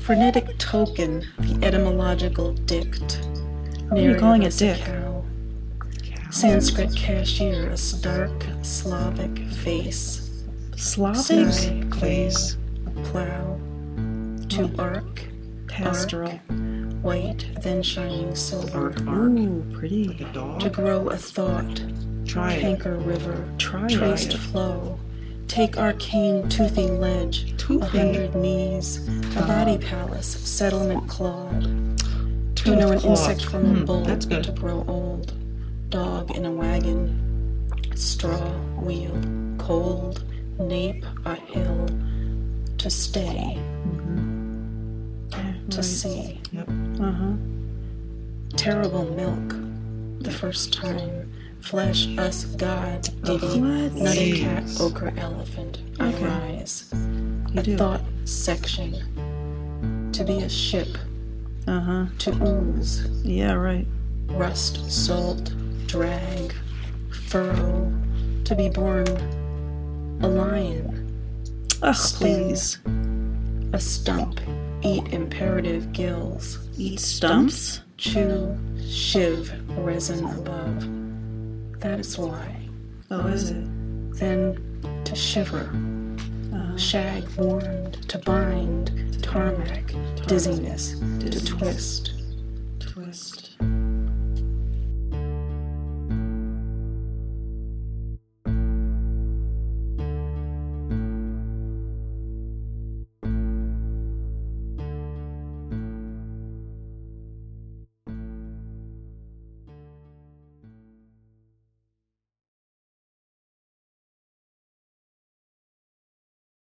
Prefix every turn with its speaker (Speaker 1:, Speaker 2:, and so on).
Speaker 1: Frenetic token, the etymological dict.
Speaker 2: What are you calling it,
Speaker 1: Narrative
Speaker 2: dick?
Speaker 1: as a cow. Sanskrit cashier, a stark Slavic face.
Speaker 2: Slavic?
Speaker 1: Sky,
Speaker 3: Face.
Speaker 1: plow. To arc,
Speaker 2: Pastoral.
Speaker 1: arc, white, then shining silver.
Speaker 2: Ooh, pretty.
Speaker 1: To grow a thought,
Speaker 3: Try it.
Speaker 1: canker river,
Speaker 2: Try
Speaker 1: traced
Speaker 2: it.
Speaker 1: flow. Take arcane toothy ledge, 100 knees, a body palace, settlement clawed. To know an
Speaker 3: claw.
Speaker 1: insect from a bull,
Speaker 3: that's good.
Speaker 1: to grow old. Dog in a wagon, straw wheel, cold, nape a hill. To stay, to see.
Speaker 3: Yep.
Speaker 2: Uh-huh.
Speaker 1: Terrible milk, the first time. Flesh, us, God, Diddy,
Speaker 2: What?
Speaker 1: nutty cat,
Speaker 3: Jeez.
Speaker 1: ochre elephant. I
Speaker 2: Okay.
Speaker 1: rise.
Speaker 2: You
Speaker 1: A
Speaker 2: do.
Speaker 1: thought section. To be a ship,
Speaker 2: Uh-huh.
Speaker 1: to ooze.
Speaker 2: Yeah, right.
Speaker 1: Rust, salt, drag, furrow. To be born a lion.
Speaker 2: Ugh,
Speaker 1: Sting.
Speaker 2: please.
Speaker 1: A stump. Eat imperative gills.
Speaker 2: Eat stumps?
Speaker 1: Chew, shiv, resin above. That is why.
Speaker 2: Oh, is it?
Speaker 1: Then to shiver. Shag warmed, to bind, tarmac, dizziness, to twist.